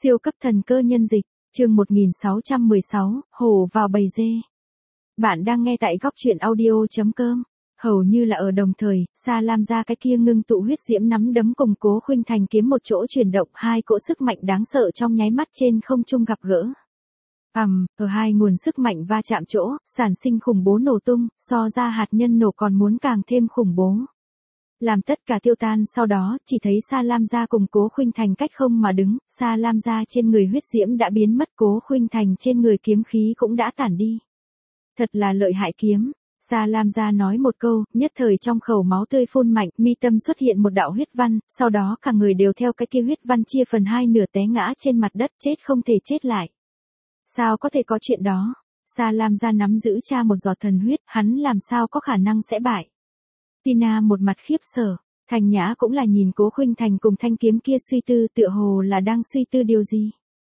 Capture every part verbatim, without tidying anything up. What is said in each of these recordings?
Siêu cấp thần cơ nhân dịch, chương một nghìn sáu trăm mười sáu, hổ vào bầy dê. Bạn đang nghe tại góc truyện audio chấm com. Hầu như là ở đồng thời, Sa Lam gia cái kia ngưng tụ huyết diễm nắm đấm cùng Cố Khuynh Thành kiếm một chỗ chuyển động, hai cỗ sức mạnh đáng sợ trong nháy mắt trên không trung gặp gỡ. Ầm, ở hai nguồn sức mạnh va chạm chỗ, sản sinh khủng bố nổ tung, so ra hạt nhân nổ còn muốn càng thêm khủng bố. Làm tất cả tiêu tan sau đó, chỉ thấy Sa Lam gia cùng Cố Khuynh Thành cách không mà đứng, Sa Lam gia trên người huyết diễm đã biến mất, Cố Khuynh Thành trên người kiếm khí cũng đã tản đi. Thật là lợi hại kiếm. Sa Lam gia nói một câu, nhất thời trong khẩu máu tươi phun mạnh, mi tâm xuất hiện một đạo huyết văn, sau đó cả người đều theo cái kia huyết văn chia phần hai nửa té ngã trên mặt đất, chết không thể chết lại. Sao có thể có chuyện đó? Sa Lam gia nắm giữ cha một giọt thần huyết, hắn làm sao có khả năng sẽ bại? Tina một mặt khiếp sợ, Thành Nhã cũng là nhìn Cố Khuynh Thành cùng thanh kiếm kia suy tư, tựa hồ là đang suy tư điều gì.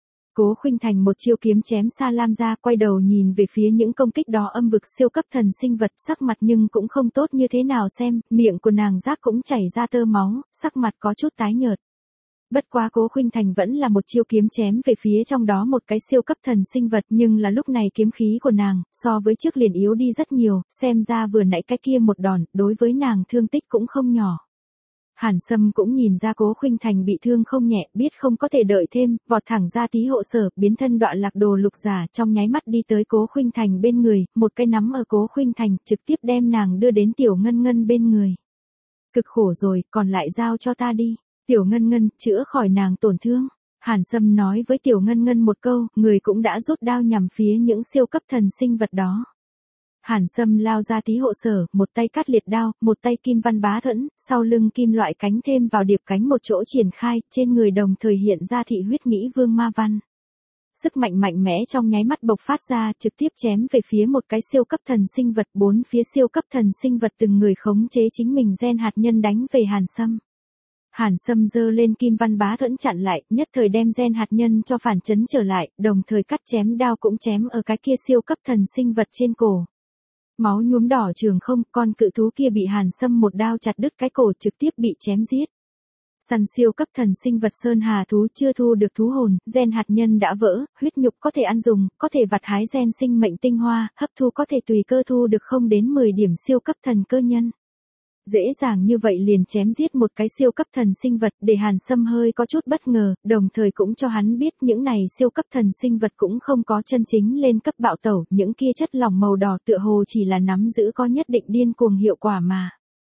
Cố Khuynh Thành một chiêu kiếm chém Sa Lam gia, quay đầu nhìn về phía những công kích đó âm vực siêu cấp thần sinh vật, sắc mặt nhưng cũng không tốt như thế nào xem, miệng của nàng rác cũng chảy ra tơ máu, sắc mặt có chút tái nhợt. Bất quá Cố Khuynh Thành vẫn là một chiêu kiếm chém về phía trong đó một cái siêu cấp thần sinh vật, nhưng là lúc này kiếm khí của nàng, so với trước liền yếu đi rất nhiều, xem ra vừa nãy cái kia một đòn, đối với nàng thương tích cũng không nhỏ. Hàn Sâm cũng nhìn ra Cố Khuynh Thành bị thương không nhẹ, biết không có thể đợi thêm, vọt thẳng ra tí hộ sở, biến thân đoạn lạc đồ lục giả, trong nháy mắt đi tới Cố Khuynh Thành bên người, một cái nắm ở Cố Khuynh Thành, trực tiếp đem nàng đưa đến Tiểu Ngân Ngân bên người. Cực khổ rồi, còn lại giao cho ta đi. Tiểu Ngân Ngân, chữa khỏi nàng tổn thương. Hàn Sâm nói với Tiểu Ngân Ngân một câu, người cũng đã rút đao nhằm phía những siêu cấp thần sinh vật đó. Hàn Sâm lao ra tí hộ sở, một tay cắt liệt đao, một tay kim văn bá thuẫn, sau lưng kim loại cánh thêm vào điệp cánh một chỗ triển khai, trên người đồng thời hiện ra thị huyết nghĩ vương ma văn. Sức mạnh mạnh mẽ trong nháy mắt bộc phát ra, trực tiếp chém về phía một cái siêu cấp thần sinh vật, bốn phía siêu cấp thần sinh vật từng người khống chế chính mình gen hạt nhân đánh về Hàn Sâm. Hàn Sâm giơ lên kim văn bá thuẫn chặn lại, nhất thời đem gen hạt nhân cho phản chấn trở lại, đồng thời cắt chém đao cũng chém ở cái kia siêu cấp thần sinh vật trên cổ. Máu nhuốm đỏ trường không, con cự thú kia bị Hàn Sâm một đao chặt đứt cái cổ, trực tiếp bị chém giết. Săn siêu cấp thần sinh vật sơn hà thú chưa thu được thú hồn, gen hạt nhân đã vỡ, huyết nhục có thể ăn dùng, có thể vặt hái gen sinh mệnh tinh hoa, hấp thu có thể tùy cơ thu được không đến mười điểm siêu cấp thần cơ nhân. Dễ dàng như vậy liền chém giết một cái siêu cấp thần sinh vật, để Hàn Sâm hơi có chút bất ngờ, đồng thời cũng cho hắn biết những này siêu cấp thần sinh vật cũng không có chân chính lên cấp bạo tẩu, những kia chất lỏng màu đỏ tựa hồ chỉ là nắm giữ có nhất định điên cuồng hiệu quả mà.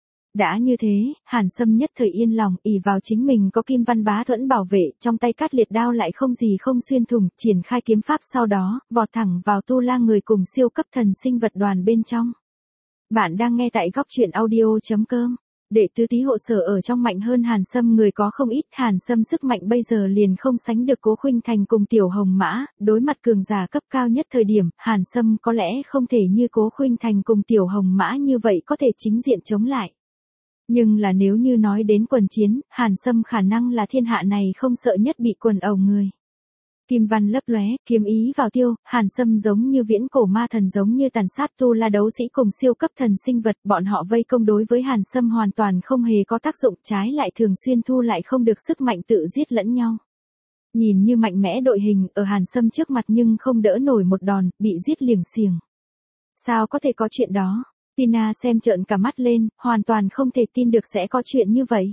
Đã như thế, Hàn Sâm nhất thời yên lòng, ỷ vào chính mình có kim văn bá thuẫn bảo vệ, trong tay cát liệt đao lại không gì không xuyên thủng, triển khai kiếm pháp sau đó, vọt thẳng vào tu la người cùng siêu cấp thần sinh vật đoàn bên trong. Bạn đang nghe tại góc truyện audio chấm com. Đệ tứ tí hộ sở ở trong mạnh hơn Hàn Sâm người có không ít, Hàn Sâm sức mạnh bây giờ liền không sánh được Cố Khuynh Thành cùng Tiểu Hồng Mã, đối mặt cường giả cấp cao nhất thời điểm, Hàn Sâm có lẽ không thể như Cố Khuynh Thành cùng Tiểu Hồng Mã như vậy có thể chính diện chống lại. Nhưng là nếu như nói đến quần chiến, Hàn Sâm khả năng là thiên hạ này không sợ nhất bị quần ẩu người. Kim văn lấp lóe, kiếm ý vào tiêu, Hàn Sâm giống như viễn cổ ma thần, giống như tàn sát tu la đấu sĩ cùng siêu cấp thần sinh vật, bọn họ vây công đối với Hàn Sâm hoàn toàn không hề có tác dụng, trái lại thường xuyên thu lại không được sức mạnh tự giết lẫn nhau. Nhìn như mạnh mẽ đội hình, ở Hàn Sâm trước mặt nhưng không đỡ nổi một đòn, bị giết liềng xiềng. Sao có thể có chuyện đó? Tina xem trợn cả mắt lên, hoàn toàn không thể tin được sẽ có chuyện như vậy.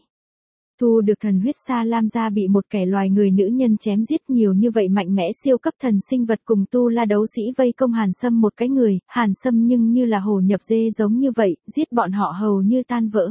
Thu được thần huyết Sa Lam gia bị một kẻ loài người nữ nhân chém giết, nhiều như vậy mạnh mẽ siêu cấp thần sinh vật cùng tu la đấu sĩ vây công Hàn Sâm một cái người, Hàn Sâm nhưng như là hổ nhập dê giống như vậy, giết bọn họ hầu như tan vỡ.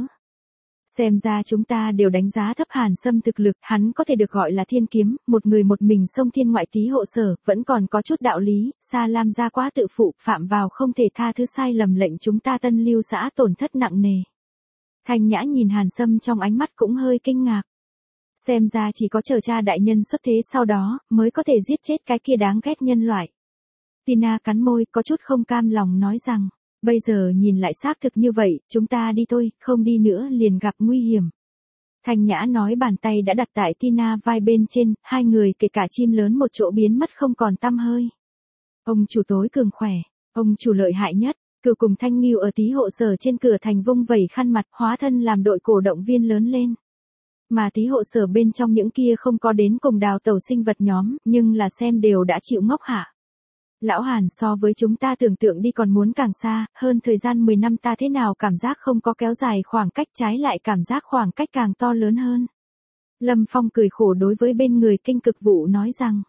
Xem ra chúng ta đều đánh giá thấp Hàn Sâm thực lực, hắn có thể được gọi là thiên kiếm, một người một mình xông thiên ngoại tí hộ sở, vẫn còn có chút đạo lý, Sa Lam gia quá tự phụ, phạm vào không thể tha thứ sai lầm lệnh chúng ta Tân Lưu xã tổn thất nặng nề. Thành Nhã nhìn Hàn Sâm trong ánh mắt cũng hơi kinh ngạc. Xem ra chỉ có chờ cha đại nhân xuất thế sau đó, mới có thể giết chết cái kia đáng ghét nhân loại. Tina cắn môi, có chút không cam lòng nói rằng, bây giờ nhìn lại xác thực như vậy, chúng ta đi thôi, không đi nữa liền gặp nguy hiểm. Thành Nhã nói, bàn tay đã đặt tại Tina vai bên trên, hai người kể cả chim lớn một chỗ biến mất không còn tăm hơi. Ông chủ tối cường khỏe, ông chủ lợi hại nhất. Cừu cùng Thanh Nghiêu ở tí hộ sở trên cửa thành vung vẩy khăn mặt, hóa thân làm đội cổ động viên lớn lên. Mà tí hộ sở bên trong những kia không có đến cùng đào tẩu sinh vật nhóm, nhưng là xem đều đã chịu ngốc hả. Lão Hàn so với chúng ta tưởng tượng đi còn muốn càng xa, hơn thời gian mười năm ta thế nào cảm giác không có kéo dài khoảng cách, trái lại cảm giác khoảng cách càng to lớn hơn. Lâm Phong cười khổ đối với bên người Kinh Cực Vụ nói rằng,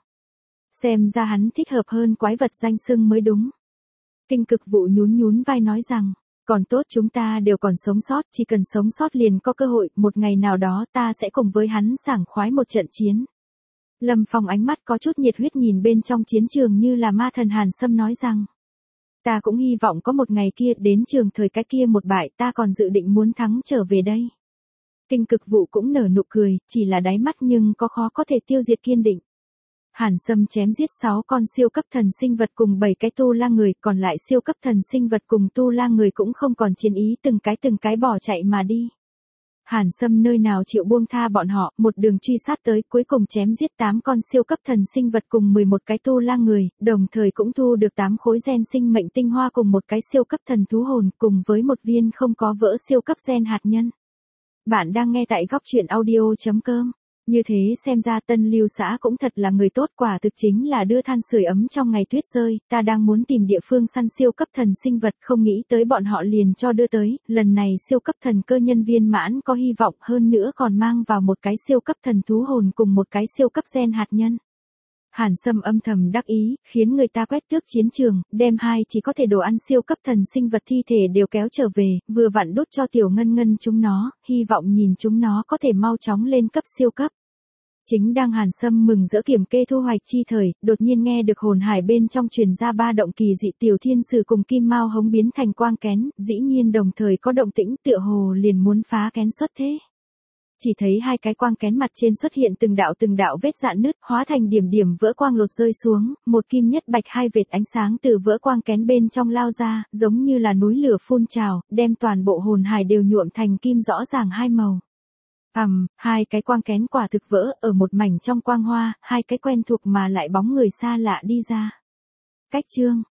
xem ra hắn thích hợp hơn quái vật danh xưng mới đúng. Kinh Cực Vụ nhún nhún vai nói rằng, còn tốt chúng ta đều còn sống sót, chỉ cần sống sót liền có cơ hội, một ngày nào đó ta sẽ cùng với hắn sảng khoái một trận chiến. Lâm Phong ánh mắt có chút nhiệt huyết nhìn bên trong chiến trường như là ma thần Hàn Sâm nói rằng, ta cũng hy vọng có một ngày kia đến trường thời cái kia một bại ta còn dự định muốn thắng trở về đây. Kinh Cực Vụ cũng nở nụ cười, chỉ là đáy mắt nhưng có khó có thể tiêu diệt kiên định. Hàn Sâm chém giết sáu con siêu cấp thần sinh vật cùng bảy cái tu la người, còn lại siêu cấp thần sinh vật cùng tu la người cũng không còn chiến ý, từng cái từng cái bỏ chạy mà đi. Hàn Sâm nơi nào chịu buông tha bọn họ, một đường truy sát tới, cuối cùng chém giết tám con siêu cấp thần sinh vật cùng mười một cái tu la người, đồng thời cũng thu được tám khối gen sinh mệnh tinh hoa cùng một cái siêu cấp thần thú hồn, cùng với một viên không có vỡ siêu cấp gen hạt nhân. Bạn đang nghe tại góc truyện audio chấm com. Như thế xem ra Tân Lưu xã cũng thật là người tốt, quả thực chính là đưa than sưởi ấm trong ngày tuyết rơi, ta đang muốn tìm địa phương săn siêu cấp thần sinh vật, không nghĩ tới bọn họ liền cho đưa tới, lần này siêu cấp thần cơ nhân viên mãn có hy vọng, hơn nữa còn mang vào một cái siêu cấp thần thú hồn cùng một cái siêu cấp gen hạt nhân. Hàn Sâm âm thầm đắc ý, khiến người ta quét tước chiến trường, đem hai chỉ có thể đồ ăn siêu cấp thần sinh vật thi thể đều kéo trở về, vừa vặn đốt cho Tiểu Ngân Ngân chúng nó, hy vọng nhìn chúng nó có thể mau chóng lên cấp siêu cấp. Chính đang Hàn Sâm mừng giữa kiểm kê thu hoạch chi thời, đột nhiên nghe được hồn hải bên trong truyền ra ba động kỳ dị, Tiểu Thiên Sử cùng Kim Mao hống biến thành quang kén, dĩ nhiên đồng thời có động tĩnh, tựa hồ liền muốn phá kén xuất thế. Chỉ thấy hai cái quang kén mặt trên xuất hiện từng đạo từng đạo vết rạn nứt, hóa thành điểm điểm vỡ quang lột rơi xuống, một kim nhất bạch hai vệt ánh sáng từ vỡ quang kén bên trong lao ra, giống như là núi lửa phun trào, đem toàn bộ hồn hải đều nhuộm thành kim rõ ràng hai màu. Ầm, um, hai cái quang kén quả thực vỡ, ở một mảnh trong quang hoa, hai cái quen thuộc mà lại bóng người xa lạ đi ra. Cách chương